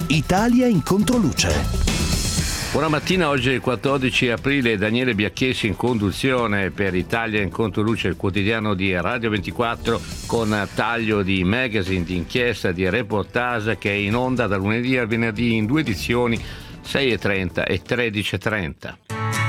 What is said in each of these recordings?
Italia in controluce. Buona mattina, oggi è il 14 aprile, Daniele Biacchessi in conduzione per Italia in Controluce, il quotidiano di Radio 24 con taglio di magazine, di inchiesta, di reportage che è in onda da lunedì al venerdì in 2 edizioni, 6:30 e 13:30.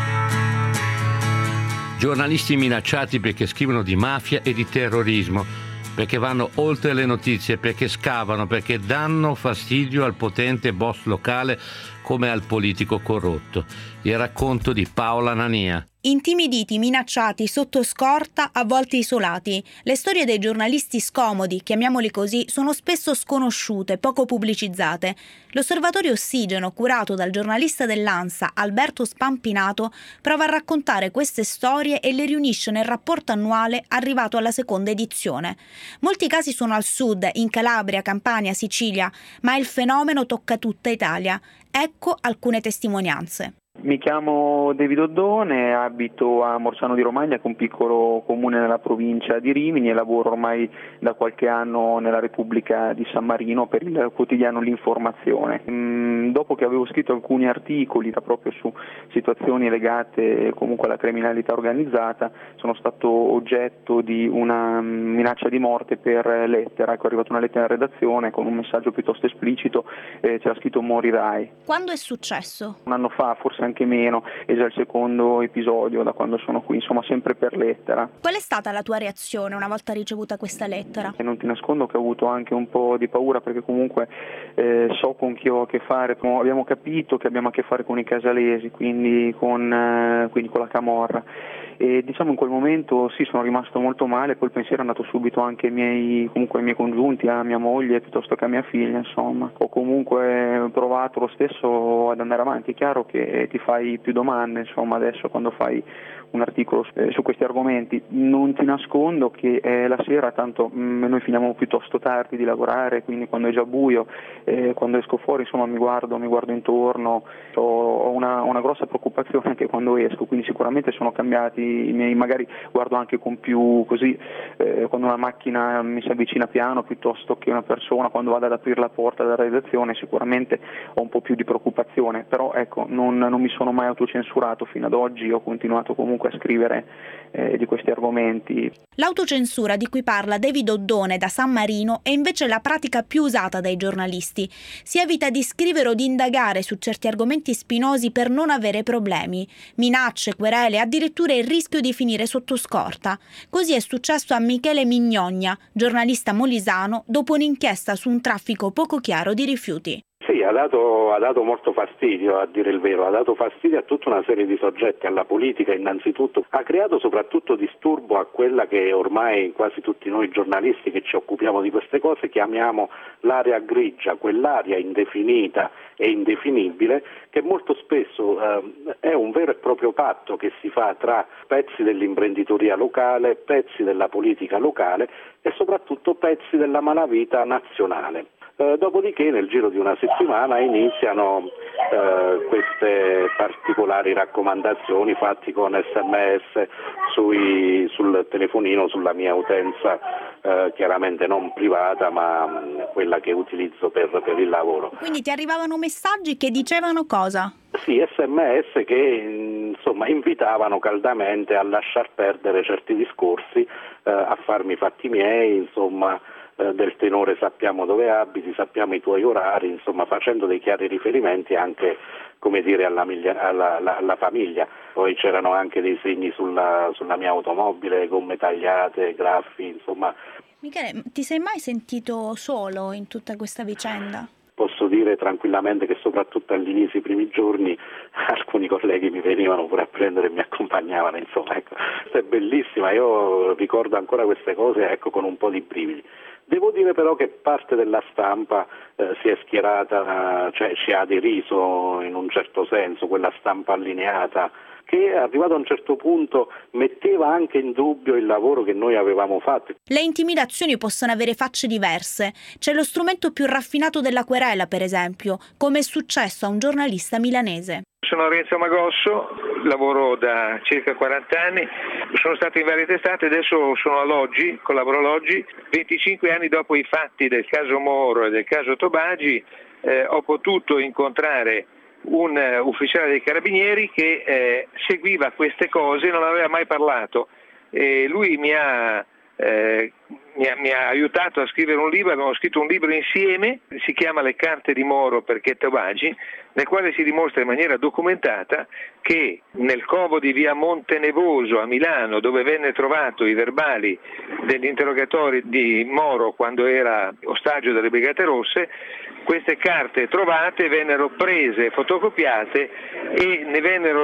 Giornalisti minacciati perché scrivono di mafia e di terrorismo, perché vanno oltre le notizie, perché scavano, perché danno fastidio al potente boss locale come al politico corrotto. Il racconto di Paola Nania. Intimiditi, minacciati, sotto scorta, a volte isolati. Le storie dei giornalisti scomodi, chiamiamoli così, sono spesso sconosciute, poco pubblicizzate. L'Osservatorio Ossigeno, curato dal giornalista dell'ANSA Alberto Spampinato, prova a raccontare queste storie e le riunisce nel rapporto annuale arrivato alla seconda edizione. Molti casi sono al sud, in Calabria, Campania, Sicilia, ma il fenomeno tocca tutta Italia. Ecco alcune testimonianze. Mi chiamo David Oddone, abito a Morsano di Romagna, che è un piccolo comune nella provincia di Rimini, e lavoro ormai da qualche anno nella Repubblica di San Marino per il quotidiano L'Informazione. Dopo che avevo scritto alcuni articoli proprio su situazioni legate comunque alla criminalità organizzata, sono stato oggetto di una minaccia di morte per lettera. Ecco, è arrivata una lettera in redazione con un messaggio piuttosto esplicito, c'era scritto "morirai". Quando è successo? Un anno fa, forse anche meno, è già il secondo episodio da quando sono qui, insomma sempre per lettera. Qual è stata la tua reazione una volta ricevuta questa lettera? E non ti nascondo che ho avuto anche un po' di paura, perché comunque so con chi ho a che fare. Abbiamo capito che abbiamo a che fare con i casalesi, quindi con la camorra. E diciamo in quel momento sì, sono rimasto molto male, poi il pensiero è andato subito anche ai miei congiunti, a mia moglie piuttosto che a mia figlia, insomma. Ho comunque provato lo stesso ad andare avanti. È chiaro che ti fai più domande, insomma, adesso quando fai un articolo su questi argomenti. Non ti nascondo che la sera, tanto noi finiamo piuttosto tardi di lavorare, quindi quando è già buio, quando esco fuori, insomma, mi guardo intorno, ho una grossa preoccupazione anche quando esco, quindi sicuramente sono cambiati i miei, magari guardo anche con più così, quando una macchina mi si avvicina piano piuttosto che una persona, quando vado ad aprire la porta della redazione sicuramente ho un po' più di preoccupazione, però ecco, non mi sono mai autocensurato fino ad oggi, ho continuato comunque a scrivere di questi argomenti. L'autocensura di cui parla David Oddone da San Marino è invece la pratica più usata dai giornalisti. Si evita di scrivere o di indagare su certi argomenti spinosi per non avere problemi. Minacce, querele, addirittura il rischio di finire sotto scorta. Così è successo a Michele Mignogna, giornalista molisano, dopo un'inchiesta su un traffico poco chiaro di rifiuti. Sì, ha dato molto fastidio, a dire il vero, ha dato fastidio a tutta una serie di soggetti, alla politica innanzitutto, ha creato soprattutto disturbo a quella che ormai quasi tutti noi giornalisti che ci occupiamo di queste cose chiamiamo l'area grigia, quell'area indefinita e indefinibile che molto spesso è un vero e proprio patto che si fa tra pezzi dell'imprenditoria locale, pezzi della politica locale e soprattutto pezzi della malavita nazionale. Dopodiché nel giro di una settimana iniziano queste particolari raccomandazioni fatte con SMS sul telefonino, sulla mia utenza chiaramente non privata ma quella che utilizzo per il lavoro. Quindi ti arrivavano messaggi che dicevano cosa? Sì, SMS che insomma invitavano caldamente a lasciar perdere certi discorsi, a farmi i fatti miei, insomma del tenore sappiamo dove abiti, sappiamo i tuoi orari, insomma facendo dei chiari riferimenti anche, come dire, alla famiglia. Poi c'erano anche dei segni sulla mia automobile, gomme tagliate, graffi, insomma. Michele, ti sei mai sentito solo in tutta questa vicenda? Posso dire tranquillamente che soprattutto all'inizio, i primi giorni, alcuni colleghi mi venivano pure a prendere e mi accompagnavano, insomma, ecco. È bellissima, io ricordo ancora queste cose, ecco, con un po' di brividi. Devo dire però che parte della stampa si è schierata, cioè ci ha aderiso in un certo senso, quella stampa allineata, che arrivato a un certo punto metteva anche in dubbio il lavoro che noi avevamo fatto. Le intimidazioni possono avere facce diverse. C'è lo strumento più raffinato della querela, per esempio, come è successo a un giornalista milanese. Sono Renzo Magosso, lavoro da circa 40 anni Sono stato in varie testate, adesso sono all'Oggi, collaboro all'Oggi. 25 anni dopo i fatti del caso Moro e del caso Tobagi ho potuto incontrare un ufficiale dei Carabinieri che seguiva queste cose e non aveva mai parlato. Lui mi ha aiutato a scrivere un libro, abbiamo scritto un libro insieme, si chiama Le carte di Moro perché Tobagi, nel quale si dimostra in maniera documentata che nel covo di via Montenevoso a Milano, dove venne trovato i verbali degli interrogatori di Moro quando era ostaggio delle Brigate Rosse, queste carte trovate vennero prese, fotocopiate e ne vennero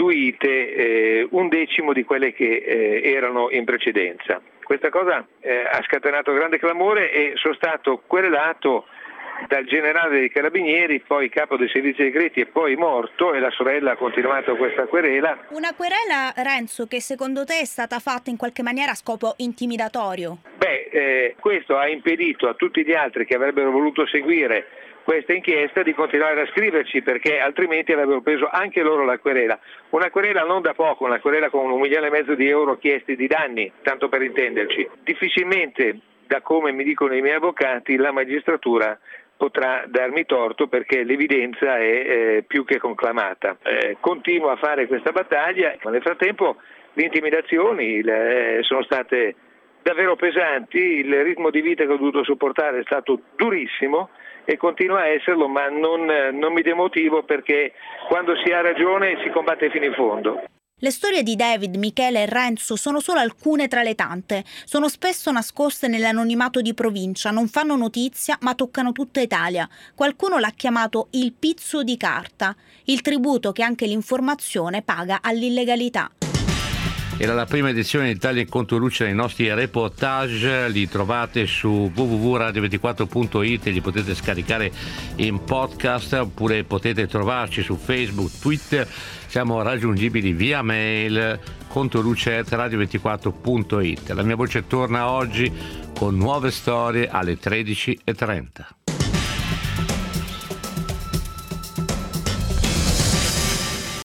restituite 1/10 di quelle che erano in precedenza. Questa cosa ha scatenato grande clamore e sono stato querelato dal generale dei Carabinieri, poi capo dei servizi segreti e poi morto, e la sorella ha continuato questa querela. Una querela, Renzo, che secondo te è stata fatta in qualche maniera a scopo intimidatorio? Questo ha impedito a tutti gli altri che avrebbero voluto seguire questa inchiesta di continuare a scriverci, perché altrimenti avrebbero preso anche loro la querela. Una querela non da poco, una querela con 1,5 milioni di euro chiesti di danni, tanto per intenderci. Difficilmente, da come mi dicono i miei avvocati, la magistratura potrà darmi torto perché l'evidenza è più che conclamata. Continuo a fare questa battaglia, ma nel frattempo le intimidazioni sono state davvero pesanti, il ritmo di vita che ho dovuto sopportare è stato durissimo e continua a esserlo, ma non mi demotivo, perché quando si ha ragione si combatte fino in fondo. Le storie di David, Michele e Renzo sono solo alcune tra le tante. Sono spesso nascoste nell'anonimato di provincia, non fanno notizia ma toccano tutta Italia. Qualcuno l'ha chiamato il pizzo di carta, il tributo che anche l'informazione paga all'illegalità. Era la prima edizione di Italia in Controluce dei nostri reportage, li trovate su www.radio24.it e li potete scaricare in podcast, oppure potete trovarci su Facebook, Twitter, siamo raggiungibili via mail controluce@radio24.it. La mia voce torna oggi con nuove storie alle 13:30.